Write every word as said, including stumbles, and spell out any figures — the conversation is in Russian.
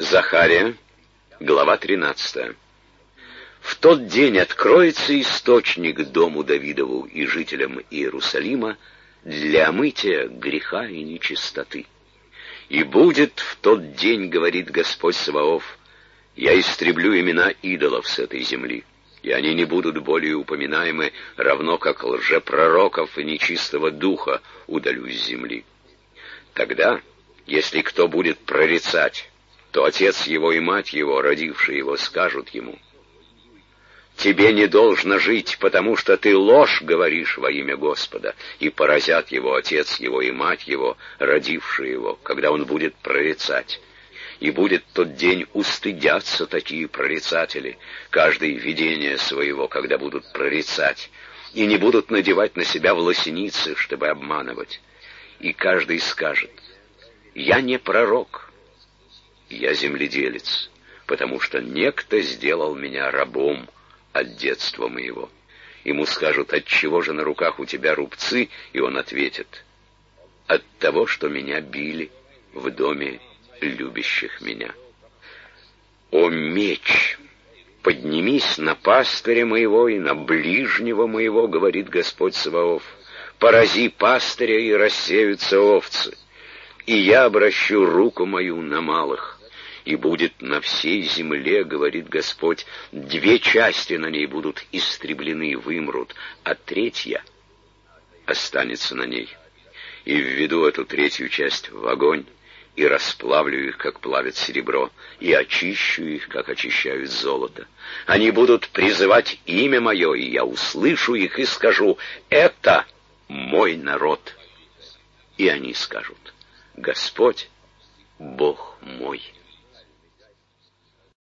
Захария, глава тринадцатая. В тот день откроется источник дому Давидову и жителям Иерусалима для омытия греха и нечистоты. И будет в тот день, говорит Господь Саваоф, я истреблю имена идолов с этой земли, и они не будут более упоминаемы, равно как лжепророков и нечистого духа удалю с земли. Тогда, если кто будет прорицать, то отец его и мать его, родившие его, скажут ему: «Тебе не должно жить, потому что ты ложь говоришь во имя Господа», и поразят его отец его и мать его, родившие его, когда он будет прорицать. И будет тот день устыдятся такие прорицатели, каждый видение своего, когда будут прорицать, и не будут надевать на себя власеницы, чтобы обманывать. И каждый скажет: «Я не пророк, я земледелец, потому что некто сделал меня рабом от детства моего». Ему скажут: «Отчего же на руках у тебя рубцы?» И он ответит: «От того, что меня били в доме любящих меня». «О меч, поднимись на пастыря моего и на ближнего моего, говорит Господь Саваоф, порази пастыря, и рассеются овцы, и я обращу руку мою на малых. И будет на всей земле, говорит Господь, две части на ней будут истреблены, вымрут, а третья останется на ней. И введу эту третью часть в огонь, и расплавлю их, как плавят серебро, и очищу их, как очищают золото. Они будут призывать имя мое, и я услышу их и скажу: это мой народ. И они скажут: Господь, Бог мой».